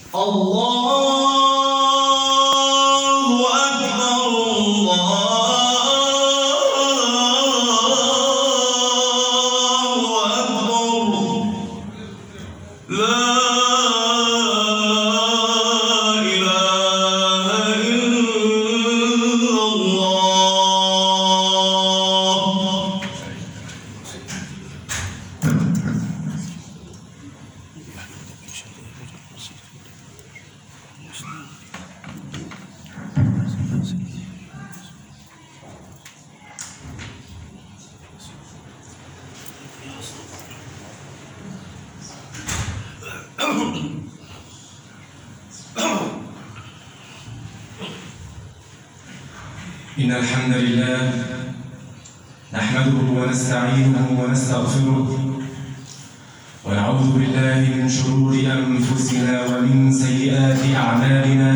إن الحمد لله نحمده ونستعينه ونستغفره ونعوذ بالله من شرور أنفسنا ومن سيئات أعمالنا.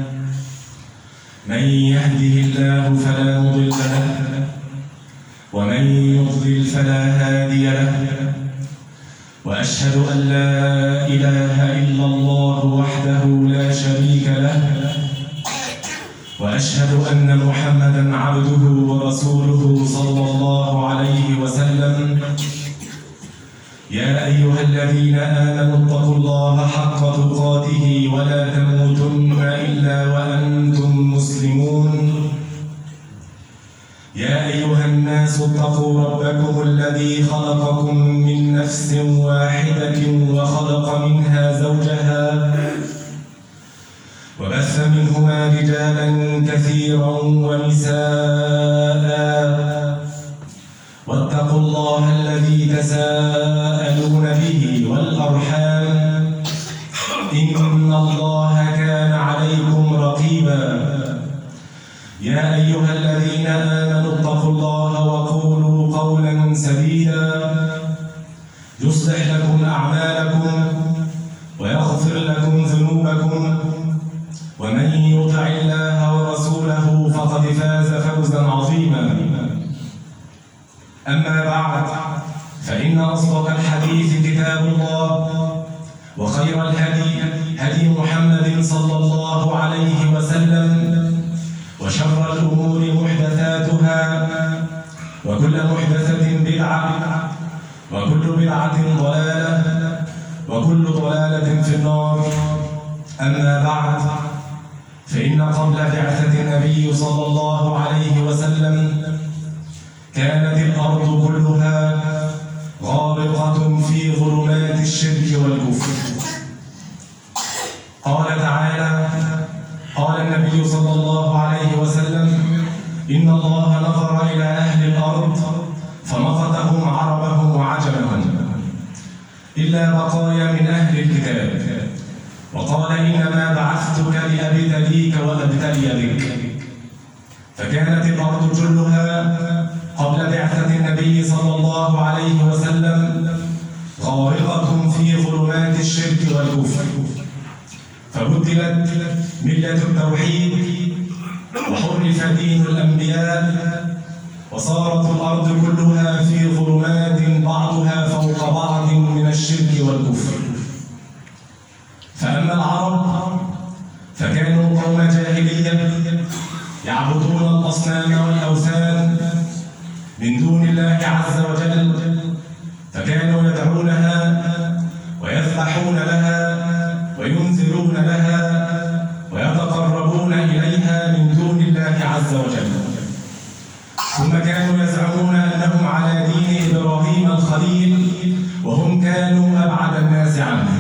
من يهده الله فلا مضل له ومن يضلل فلا هادي له، وأشهد أن لا إله إلا الله وحده لا شريك له، وأشهد أن محمدًا عبده ورسوله صلى الله عليه وسلم. يا أيها الذين آمنوا اتقوا الله حق تقاته ولا تموتن إلا وأنتم مسلمون. يا أيها الناس اتقوا ربكم الذي خلقكم من نفس واحدة وخلق منها زوجها وبث منهما رجالا كثيرا ونساء، واتقوا الله الذي تساءلون به والأرحام إن الله كان عليكم رقيبا. يا أيها الذين آمنوا اتقوا الله وقولوا قولا سديدا يصلح لكم أعمالكم ويغفر لكم ذنوبكم، ومن يطع الله ورسوله فقد فاز فوزا عظيما. أما بعد، فإن أصدق الحديث كتاب الله، وخير الهدي هدي محمد صلى الله عليه وسلم، وشر الأمور محدثاتها، وكل محدثة بدعة، وكل بدعة ضلالة، وكل ضلالة في النار. أما بعد، فإن قبل بعثة النبي صلى الله عليه وسلم كانت الأرض كلها غارقة في ظلمات الشرك والكفر. قال تعالى: قال النبي صلى الله عليه وسلم: إن الله نظر إلى أهل الأرض فمقتهم عربهم وعجمهم إلا بقايا من أهل الكتاب، وقال: إنما بعثتك لأبتليك وأبتلي بك. فكانت الأرض جلها قبل بعثة النبي صلى الله عليه وسلم غارقة في ظلمات الشرك والكفر، فبدلت ملة التوحيد وحرف دين الأنبياء، وصارت الأرض كلها في ظلمات بعضها فوق بعض من الشرك والكفر. فأما العرب فكانوا قوم جاهلية يعبدون الأصنام والأوثان من دون الله عز وجل، فكانوا يدعونها ويذبحون لها وينذرون لها ويتقربون إليها من دون الله عز وجل. ثم كانوا يزعمون أنهم على دين إبراهيم الخليل، وهم كانوا أبعد الناس عنه.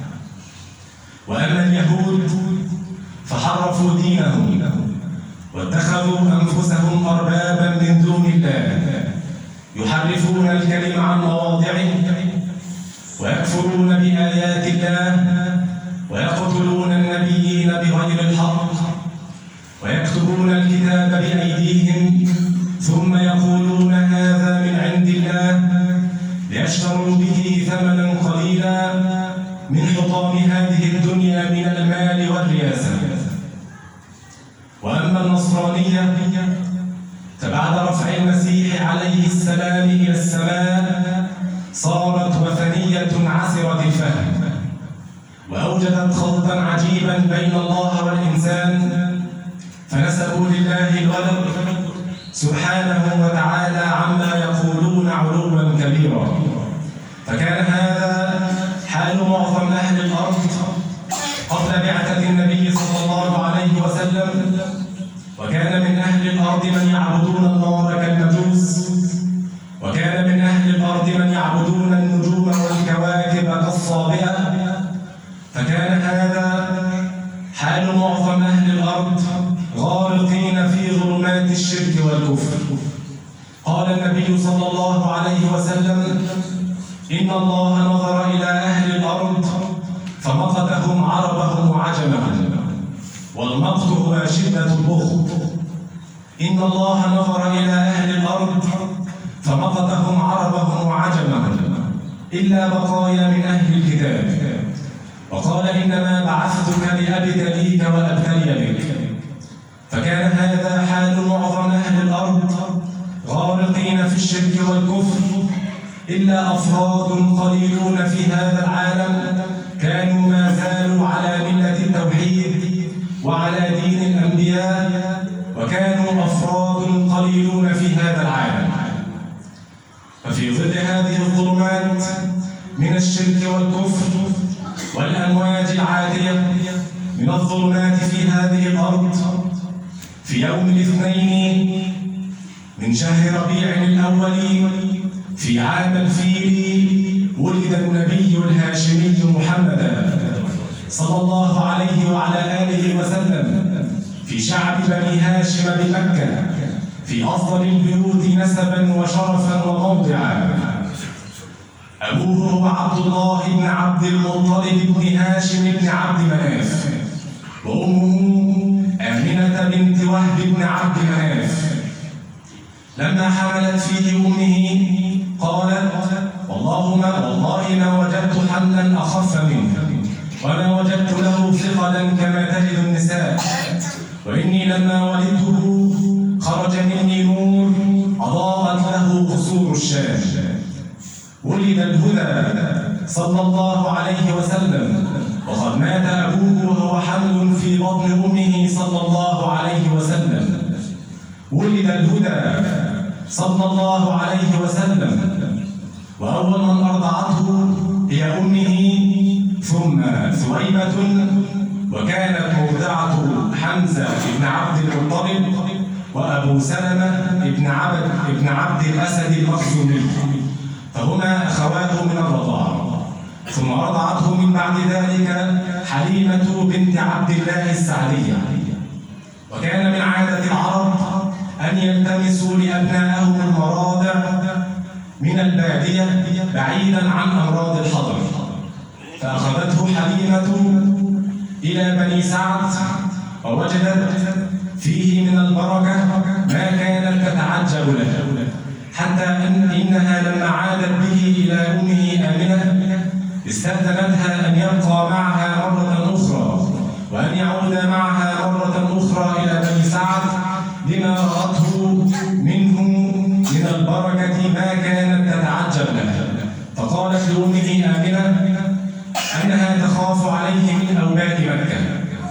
وأما اليهود فحرفوا دينهم واتخذوا أنفسهم أربابا من دون الله، يحرفون الكلم عن مواضعه ويكفرون بآيات الله ويقتلون النبيين بغير الحق ويكتبون الكتاب بأيديهم، ثم يقولون هذا من عند الله ليشتروا به ثمنا قليلا من حطام هذه الدنيا من المال والرياسة. وأما النصرانية فبعد رفع المسيح عليه السلام إلى السماء صارت وثنية عسرة الفهم، وأوجدت خلطا عجيبا بين الله والإنسان، فنسبوا لله الولد سبحانه وتعالى عما يقولون علوا كبيرا. فكان هذا حال معظم أهل الأرض قبل بعثة النبي صلى الله عليه وسلم، وكان من أهل الأرض من يعبدون النار كالمجوس، وكان من أهل الأرض من يعبدون النجوم والكواكب كالصابئة. فكان هذا حال معظم أهل الأرض غارقين في ظلمات الشرك والكفر. قال النبي صلى الله عليه وسلم: إن الله نظر إلى أهل الأرض فمقتهم عربهم وعجمهم، والمقت هو شدة البغض. إن الله نظر إلى أهل الأرض فمقتهم عربهم وعجمهم إلا بقايا من أهل الكتاب، وقال: إنما بعثتك لأبتليك وأبتلي بك. فكان هذا حال معظم أهل الأرض غارقين في الشرك والكفر، إلا أفراد قليلون في هذا العالم كانوا ما زالوا على ملة التوحيد وعلى دين الأنبياء، وكانوا أفراد قليلون في هذا العالم. ففي ظل هذه الظلمات من الشرك والكفر والأمواج العاتية من الظلمات في هذه الأرض، في يوم الاثنين من شهر ربيع الأول في عام الفيل ولد النبي الهاشمي محمد صلى الله عليه وعلى آله وسلم في شعب بني هاشم بمكة، في أفضل البيوت نسبا وشرفا وموضعا. أبوه هو عبد الله بن عبد المطلب بن هاشم بن عبد مناف، وأمه آمنة بنت وهب بن عبد مناف. لما حملت فيه أمه قالت: والله ما وجدت حملا أخف منه، وما وجدت له ثقلا كما تجد النساء، وإني لما ولدته خرج مني نور أضاءت له قصور الشام. ولد الهدى صلى الله عليه وسلم، وقد مات أبوه وهو حمل في بطن أمه صلى الله عليه وسلم. ولد الهدى صلى الله عليه وسلم، وأول من أرضعته هي أمه ثم ثويبة، وكانت مرضعة حمزة بن عبد المطلب وأبو سلمة بن عبد الأسد المخزومي، فهما أخواه من الرضاعة. ثم أرضعته من بعد ذلك حليمة بنت عبد الله السعدية. وكان من عادة العرب أن يلتمسوا لأبنائهم المراضع من البادية بعيدا عن أمراض الحضر، فأخذته حليمة إلى بني سعد، ووجدت فيه من البركة ما كانت تتعجب له، حتى إنها لما عادت به إلى أمه آمنة استأذنتها أن يبقى معها مرة أخرى، وأن يعود معها مرة أخرى إلى بني سعد، لما رأته منه من البركة ما كانت تتعجب له. فقالت لأمه آمنة أنها تخاف عليه من أوباد مكة،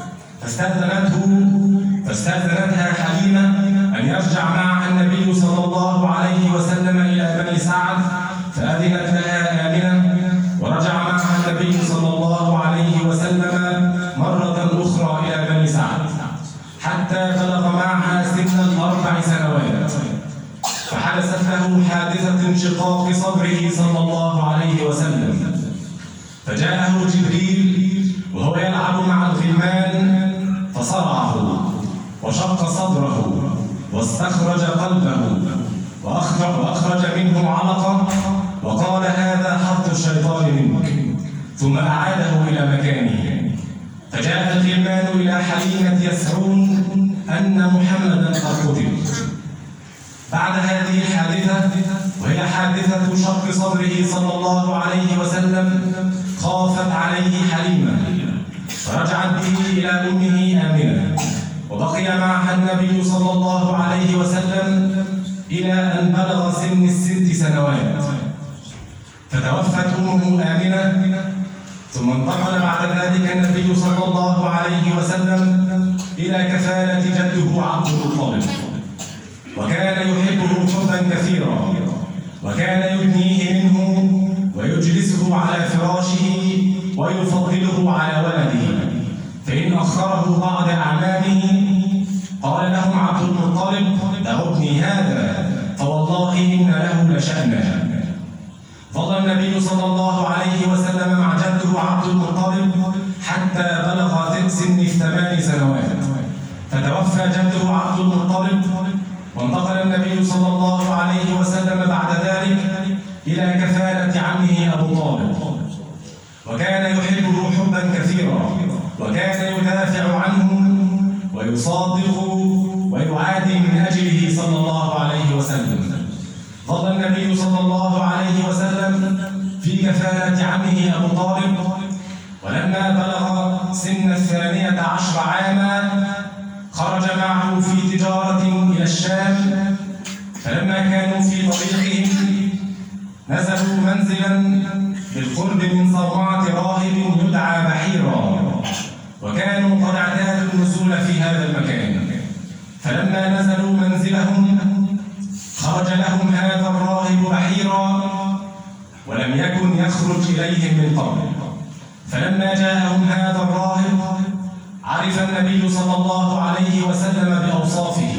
فاستأذنتها حليمة أن يرجع معها النبي صلى الله عليه وسلم إلى بني سعد، فأذنت لها آمنة، ورجع معها النبي صلى الله عليه وسلم مرة أخرى إلى بني سعد، حتى بلغ معها سن 4 سنوات، فحدثت له حادثة انشقاق صدره صلى الله عليه وسلم، فجاءه جبريل وهو يلعب مع الغلمان فصرعه وشق صدره واستخرج قلبه وأخرج منه علقة، وقال: هذا حظ الشيطان منك، ثم أعاده إلى مكانه. فجاء الغلمان إلى حليمة يسعون أن محمدا قد قتل. بعد هذه الحادثة، وهي حادثة شق صدره صلى الله عليه وسلم، خافت عليه حليمة، فرجعت به إلى أمه آمنة، وبقي معها النبي صلى الله عليه وسلم إلى أن بلغ سن 6 سنوات، فتوفت أمه آمنة ثم انتقل بعد ذلك النبي صلى الله عليه وسلم إلى كفالة جده عبد المطلب، وكان يحبه حبا كثيرا، وكان يدنيه منه ويجلسه على فراشه ويفضله على ولده، فإن أخره بعض أعمامه قال لهم عبد المطلب: دعوا ابني هذا فوالله إن له لشأنا. ظل النبي صلى الله عليه وسلم مع جده عبد المطلب حتى بلغ سن 8 سنوات، فتوفى جده عبد المطلب، وانتقل النبي صلى الله عليه وسلم بعد ذلك إلى كفالة عمه أبو طالب، وكان يحبه حبا كثيرا، وكان يدافع عنه ويصادق ويعادي من أجله صلى الله عليه وسلم. ظل النبي صلى الله عليه وسلم في كفالة عمه أبو طالب، ولما بلغ سن 12 عاما خرج معه في تجارة إلى الشام، فلما كانوا في طريقهم نزلوا منزلا بالقرب من صومعة راهب يدعى بحيرا، وكانوا قد اعتادوا النزول في هذا المكان. فلما نزلوا منزلهم خرج لهم هذا الراهب بحيرا، ولم يكن يخرج إليهم من قبل. فلما جاءهم هذا الراهب عرف النبي صلى الله عليه وسلم بأوصافه،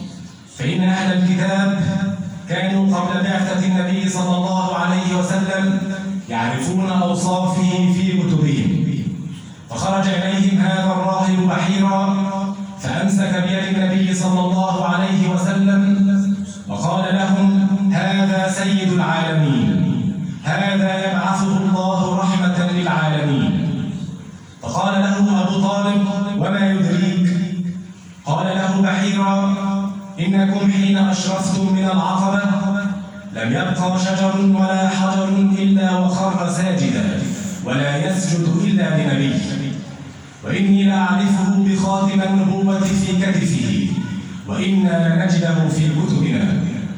فإن أهل الكتاب كانوا قبل بعثة النبي صلى الله عليه وسلم يعرفون أوصافه في كتبهم. فخرج إليهم هذا الراهب بحيرا فأمسك بيد النبي صلى الله عليه وسلم وقال لهم: هذا سيد العالمين، هذا يبعثه الله رحمة للعالمين. فقال له أبو طالب: وما يدريك؟ قال له بحيرا: إنكم حين أشرفتم من العقبة لم يبقى شجر ولا حجر إلا وخر ساجدا ولا يسجد إلا لنبي، وإني لأعرفه بخاتم النبوة في كتفه، وإنا لنجده في كتبنا.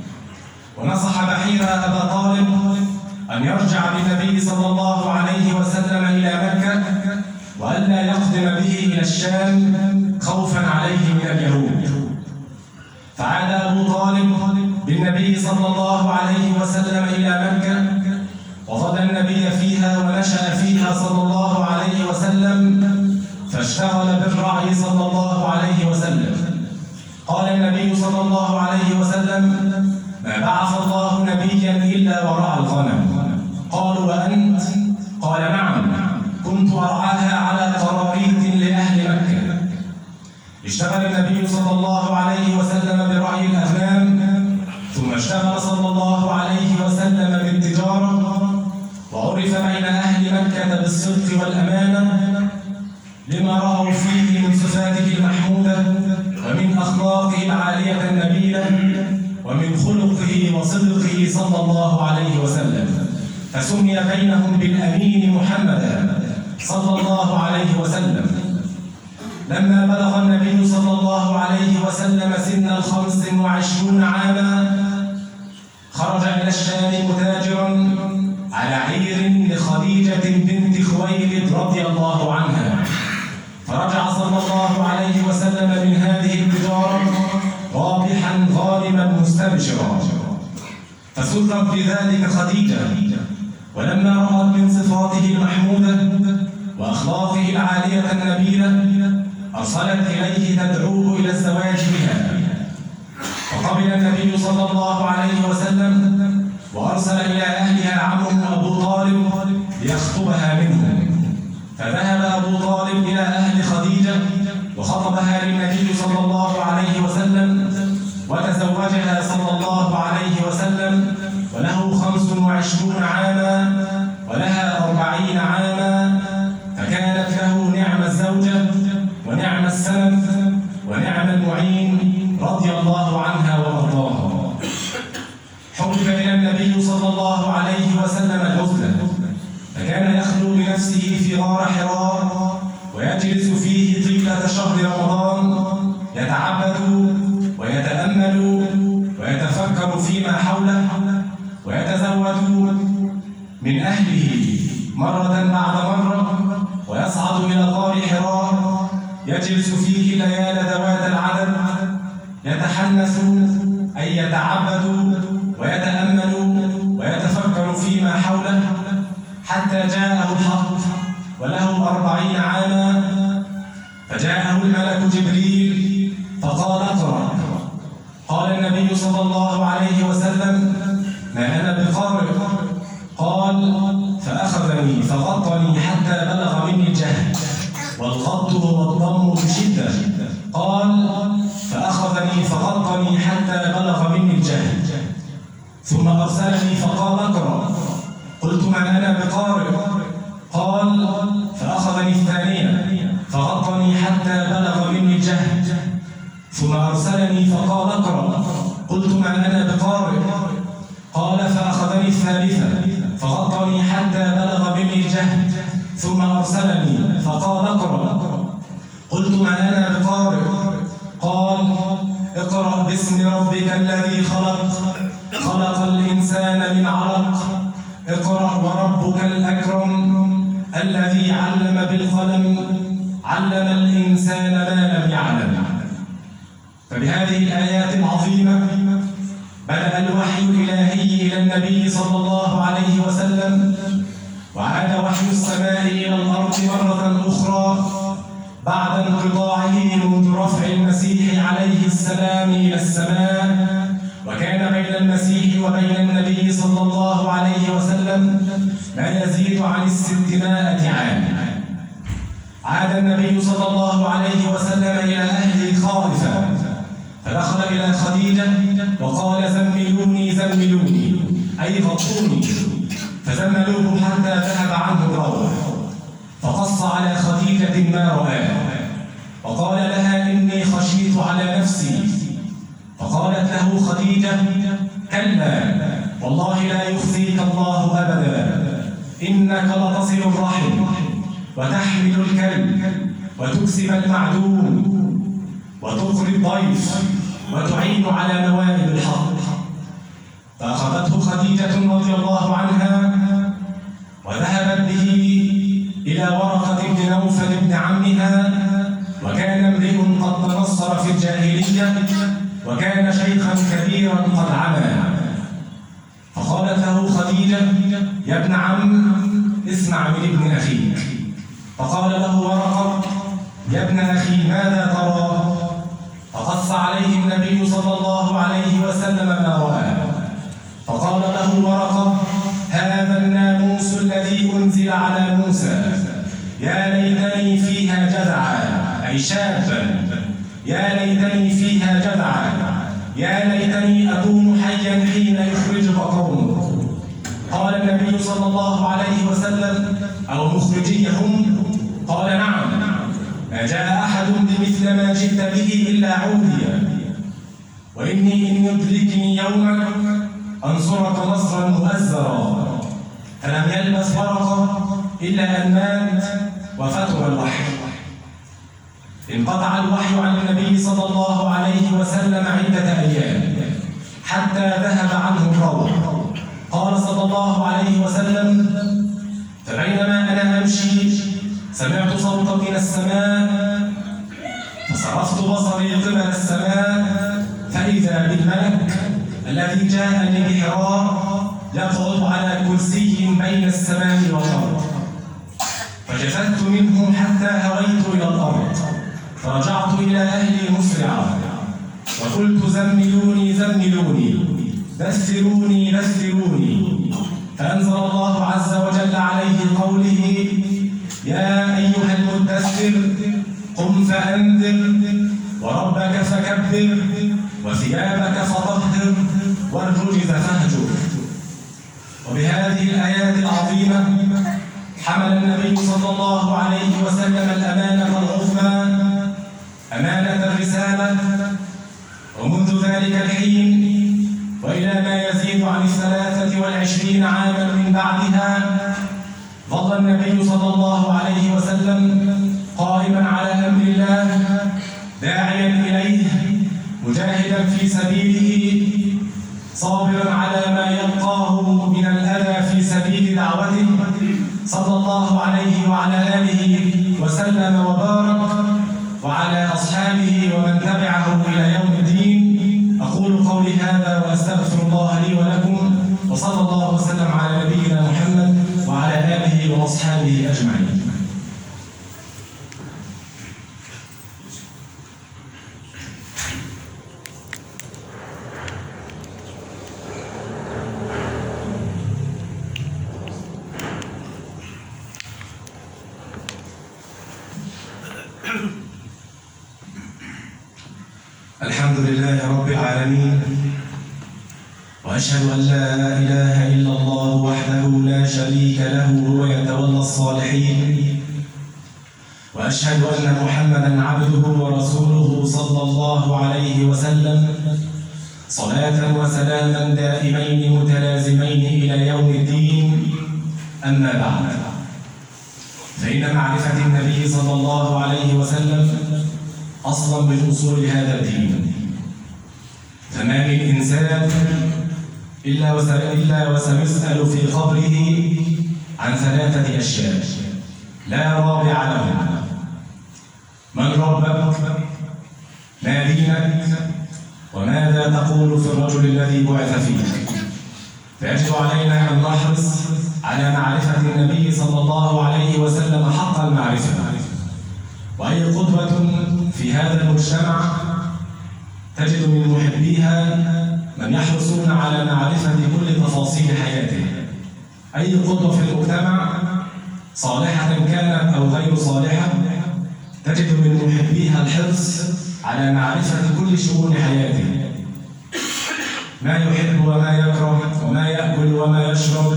ونصح بحيرا أبا طالب أن يرجع بالنبي صلى الله عليه وسلم إلى مكة، وألا يقدم به إلى الشام خوفا عليه من اليهود. فعاد أبو طالب بالنبي صلى الله عليه وسلم إلى مكة، وظل النبي فيها ونشأ فيها صلى الله عليه وسلم، فاشتغل بالرعي صلى الله عليه وسلم. قال النبي صلى الله عليه وسلم: ما بعث الله نبيا إلا ورعى الغنم. قالوا: وأنت؟ قال: نعم، كنت أرعاها على قراريط لأهل مكة. اشتغل النبي صلى الله عليه وسلم برعي الأغنام، ثم اشتغل صلى الله عليه وسلم بالتجارة، وعرف بين أهل مكة بالصدق والأمانة لما رأوا فيه من صفاته المحمودة ومن أخلاقه العالية النبيلة ومن خلقه وصدقه صلى الله عليه وسلم، فسمي بينهم بالأمين محمدا صلى الله عليه وسلم. لما بلغ النبي صلى الله عليه وسلم سن 25 عاما خرج إلى الشام متاجرا على عير لخديجة بنت خويلد رضي الله عنها، فرجع صلى الله عليه وسلم من هذه التجارة رابحا غانما مستبشرا، فسرت بذلك خديجة، ولما رأت من صفاته المحمودة وأخلاقه العالية النبيلة أرسلت إليه تدعوه إلى الزواج بها، فقبل النبي صلى الله عليه وسلم وأرسل إلى أهلها عمه أبو طالب ليخطبها منهم. فذهب أبو طالب إلى أهل خديجة وخطبها للنبي صلى الله عليه وسلم، وتزوجها صلى الله عليه وسلم وله 25 عاما ولها 40 عاما، فكانت له نعم الزوجة ونعم السلف ونعم المعين رضي الله عنها وارضاها. حبب إلى النبي صلى الله عليه وسلم العزلة، فكان يخلو بنفسه في غار حراء ويجلس فيه طيلة شهر رمضان يتعبد ويتأمل ويتفكر فيما حوله، ويتزود من أهله مرة بعد مرة، يجلس فيه الليال ذوات العدد يتحنث أي يتعبد ويتأمل ويتفكر فيما حوله حتى جاءه الحق وله 40 عاما، فجاءه الملك جبريل فقال اقرأ. قال النبي صلى الله عليه وسلم ما أنا بقارئ. قال فأخذني فغطني حتى بلغ مني الجهد، والغط هو الضم بشدة. قال فأخذني فغطني حتى بلغ مني الجهد، ثم أرسلني فقال اقرأ. قلت ما أنا بقارئ. قال فأخذني الثانية فغطني حتى بلغ مني الجهد، ثم أرسلني فقال اقرأ. قلت ما أنا بقارئ. قال فأخذني الثالثة فغطني حتى بلغ مني الجهد، ثم أرسلني فقال اقرأ. قلت ما أنا بقارئ. قال اقرأ باسم ربك الذي خلق، خلق الإنسان من علق، اقرأ وربك الأكرم الذي علم بالقلم، علم الإنسان ما لم يعلم. فبهذه الآيات العظيمة بدأ الوحي الإلهي إلى النبي صلى الله عليه وسلم، وعاد وحي السماء إلى الأرض مرة أخرى بعد انقطاعه منذ رفع المسيح عليه السلام إلى السماء. وكان بين المسيح وبين النبي صلى الله عليه وسلم ما يزيد عن 600 عام. عاد النبي صلى الله عليه وسلم إلى أهل خائفة، فدخل إلى خديجة وقال زملوني زملوني أي غطوني، فزملوه حتى ذهب عنه الروع، فقص على خديجة ما رآه وقال لها إني خشيت على نفسي. فقالت له خديجة كلا والله لا يخزيك الله أبدا، إنك لتصل الرحم وتحمل الكلب وتكسب المعدوم وتقري الضيف وتعين على نوائب الحق. فأخذته خديجة رضي الله عنها وذهبت به إلى ورقة بن نوفل بن عمها، وكان امرئ قد تنصر في الجاهلية وكان شيخا كبيرا قد عمى. فقالت له خديجة يا ابن عم اسمع من ابن أخيك. فقال له ورقة يا ابن أخي ماذا ترى؟ فقص عليه النبي صلى الله عليه وسلم ما رأى. فقال له ورقة هذا الناموس الذي أنزل على موسى، يا ليتني فيها جذعا أي شابا، يا ليتني فيها جذعا، يا ليتني أكون حيا حين يخرجك قومك. قال النبي صلى الله عليه وسلم أو مخرجيهم؟ قال نعم، ما جاء أحد بمثل ما جئت به إلا عودي، وإني إن يدركني يوما أنصرك نصرا مؤزرا. فلم يلبث ورقة إلا أن مات وفتر الوحي. انقطع الوحي عن النبي صلى الله عليه وسلم عدة أيام حتى ذهب عنه الروع. قال صلى الله عليه وسلم فبينما أنا أمشي سمعت صوتا من السماء، فصرفت بصري قبل السماء فإذا بالملك الذي جاءني بحراء يقعد على كرسي بين السماء والأرض. فجثت منه حتى هويت إلى الأرض، فرجعت إلى أهلي مسرعا وقلت زملوني زملوني دثروني دثروني. فأنزل الله عز وجل عليه قوله يا أيها المدثر قم فأنذر وربك فكبر وثيابك فطهر والرجز فاهجر. وبهذه الآيات العظيمة حمل النبي صلى الله عليه وسلم الأمانة العظمى، أمانة الرسالة. ومنذ ذلك الحين وإلى ما يزيد عن 23 عاما من بعدها ظل النبي صلى الله عليه وسلم قائما على أمر الله، داعيا إليه، مجاهدا في سبيله، صابرا على ما يلقاه من الأذى في سبيل دعوته صلى الله عليه وعلى آله وسلم وبارك. تبعه إلى يوم الدين. أقول قولي هذا وأستغفر الله لي ولكم، وصلى الله وسلم على نبينا محمد وعلى آله وأصحابه أجمعين. الحمد لله رب العالمين، وأشهد أن لا إله إلا الله وحده لا شريك له هو يتولى الصالحين، وأشهد أن محمدًا عبده ورسوله صلى الله عليه وسلم، صلاة وسلاما دائمين متلازمين إلى يوم الدين. أما بعد، فإن معرفة النبي صلى الله عليه وسلم أصلاً من أصول هذا الدين، فما من إنسان إلا وسيسأل في قبره عن ثلاثة أشياء لا رابع لهم: من ربك؟ ما دينك؟ وماذا تقول في الرجل الذي بعث فيك؟ فيجب علينا أن نحرص على معرفة النبي صلى الله عليه وسلم حق المعرفة. وأي قدوة في هذا المجتمع تجد من محبيها من يحرصون على معرفة كل تفاصيل حياته. أي قدوة في المجتمع صالحة كانت أو غير صالحة تجد من محبيها الحرص على معرفة كل شؤون حياته، ما يحب وما يكره، وما يأكل وما يشرب،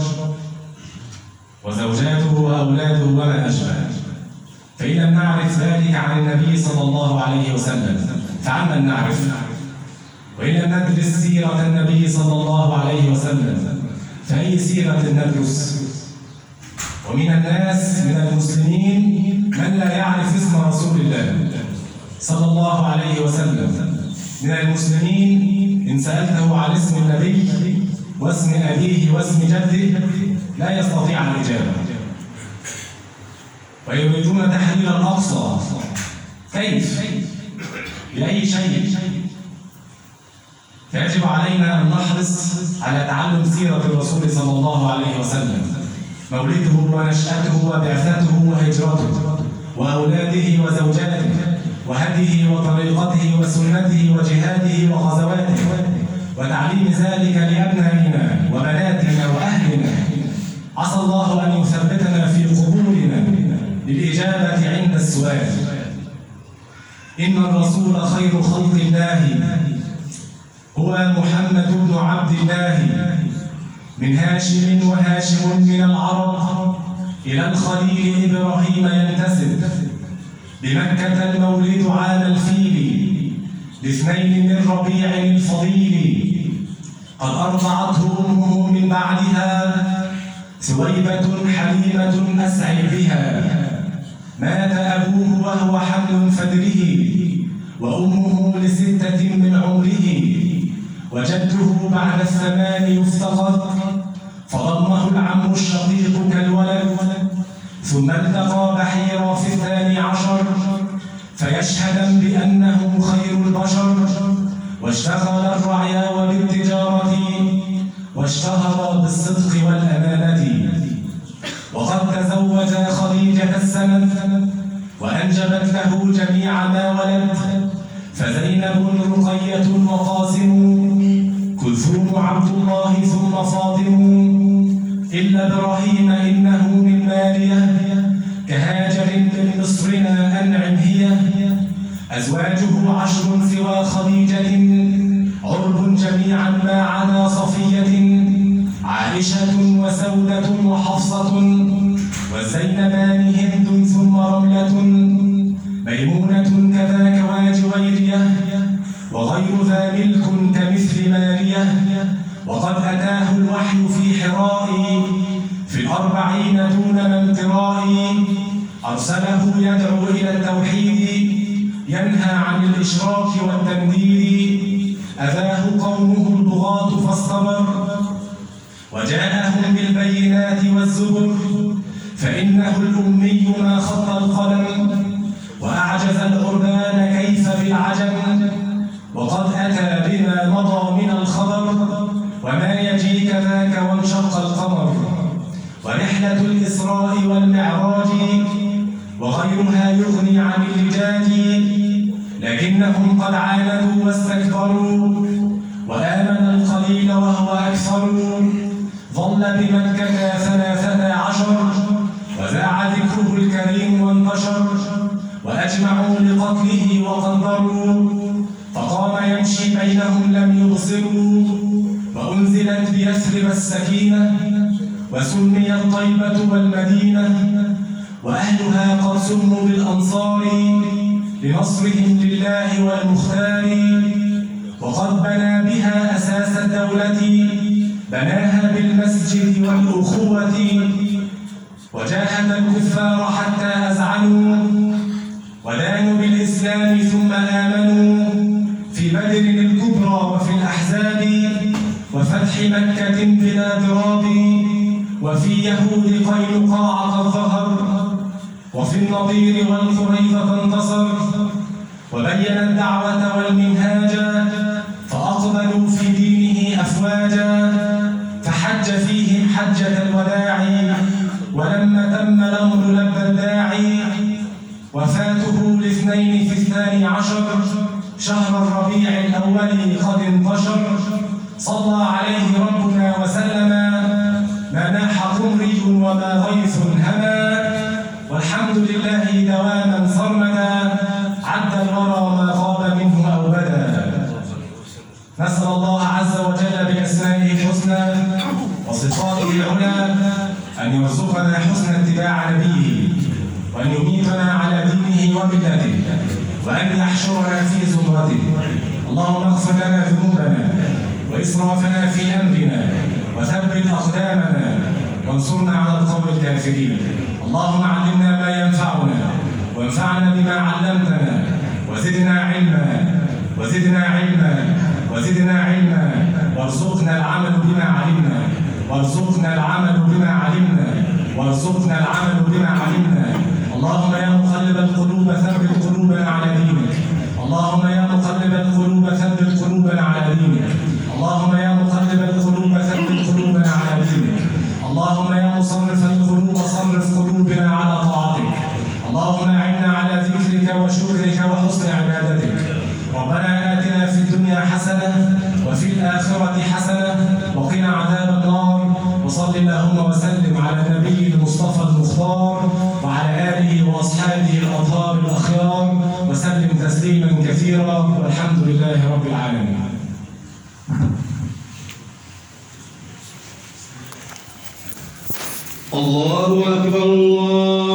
وزوجاته وأولاده وما أشبه. فإن لم نعرف ذلك عن النبي صلى الله عليه وسلم فعمن نعرف؟ وإن لم ندرس سيرة النبي صلى الله عليه وسلم فأي سيرة ندرس؟ ومن الناس من المسلمين من لا يعرف اسم رسول الله صلى الله عليه وسلم. من المسلمين إن سألته عن اسم النبي واسم أبيه واسم جده لا يستطيع الإجابة، ويريدون تحرير الأقصى. كيف؟ بأي شيء؟ فيجب علينا أن نحرص على تعلم سيرة الرسول صلى الله عليه وسلم، مولده ونشأته وبعثته وهجرته وأولاده وزوجاته وهديه وطريقته وسنته وجهاده وغزواته، وتعليم ذلك لأبنائنا وبناتنا وأهلنا. عسى الله أن يثبتنا في قبولنا للإجابة عند السؤال. إن الرسول خير خلق الله هو محمد بن عبد الله، من هاشم، وهاشم من العرب إلى الخليل إبراهيم ينتسب، بمكة المولد عام الفيل، لاثنين من ربيع الفضيل، قد أرضعته أمه من بعدها، ثويبة حليمة أسعد بها، مات أبوه وهو حمل فدره، وأمه ل6 من عمره، وجده بعد 8 يفتقد، فضمه العم الشقيق كالولد، ثم التقى بحيرا في 12 فيشهدا بأنه خير البشر، واشتغل الرعيا وبالتجارة، واشتهر بالصدق والأمانة، وقد تزوج خديجة السند، وأنجبت له جميع ما ولد، فزينب رقية وقاسم، كلثوم عبد الله ثم فاطم، إلا إبراهيم إنه من مالية، كهاجر من مصرنا أنعم هي، أزواجه 10 سوى خديجة، عرب جميعا ما عدا صفية، عائشة وسودة وحفصة، والزينبان هند ثم رملة، ميمونة كذاك وجويرية، وغير ذا ملك كمثل مارية، وقد أتاه الوحي في حراء، في 40 دون ممتراء، أرسله يدعو إلى التوحيد، ينهى عن الإشراك والتنديد، أذاه قومه البغاة فاصطبر، وجاءهم بالبينات والزبر، فإنه الأمي ما خط القلم، وأعجز العربان كيف بالعجم، ما مضى من الخبر وما يجي كذاك وانشق القمر ورحلة الإسراء والمعراج وغيرها يغني عن اللجاج لكنهم قد عاندوا واستكبروا وآمن القليل وهو أكثر ظل بمكة 13 وذاع ذكره الكريم وانتشر وأجمعوا لقتله وقدروا فقام يمشي بينهم لم يبصروا وأنزلت بيثرب السكينة وسميت طيبة والمدينة وأهلها قد سموا بالأنصار لنصرهم لله والمختار وقد بنى بها أساس الدولة بناها بالمسجد والأخوة وجاهد الكفار حتى أذعنوا ودانوا بالإسلام ثم آمنوا في بدر الكبرى وفي الأحزاب وفتح مكة بلا ضراب وفي يهود قينقاع قد ظهر وفي النضير والقريظة انتصر وبين الدعوة والمنهاج فأقبلوا في دينه أفواجا فحج فيهم حجة الوداع ولما تم الأمر لبى الداعي وفاته ل2 في 12 شهر الربيع الأول قد انتشر صلى عليه ربنا وسلم ما ناح قمري وما غيث هما والحمد لله دواما صرمدا عد الورى ما غاب منه أو بدا. نسأل الله عز وجل بأسمائه الحسنى وصفاته العلى أن يرزقنا حسن اتباع نبيه وأن يميتنا على دينه وملته وأن يحشرنا في زمرته. اللهم اغفر لنا ذنوبنا وإسرافنا في أمرنا وثبت أقدامنا وانصرنا على القوم الكافرين. اللهم علمنا ما ينفعنا وانفعنا بما علمتنا وزدنا علما وزدنا علما وزدنا علما وارزقنا العمل بما علمنا وارزقنا العمل بما علمنا وارزقنا العمل بما علمنا. اللهم يا مقلب القلوب ثبت قلوبنا على دينك. اللهم يا مقلب القلوب ثبت قلوبنا على دينك. اللهم يا مقلب القلوب ثبت قلوبنا على دينك. اللهم يا مصرف القلوب صرف قلوبنا على طاعتك. اللهم اعنا على ذكرك وشكرك وحسن عبادتك. ربنا آتنا في الدنيا حسنة وفي الآخرة حسنة وقنا عذاب النار. وصل اللهم وسلم على النبي المصطفى المختار وعلى آله وأصحابه الأطهار الأخيار وسلم تسليما كثيرا والحمد لله رب العالمين. الله أكبر الله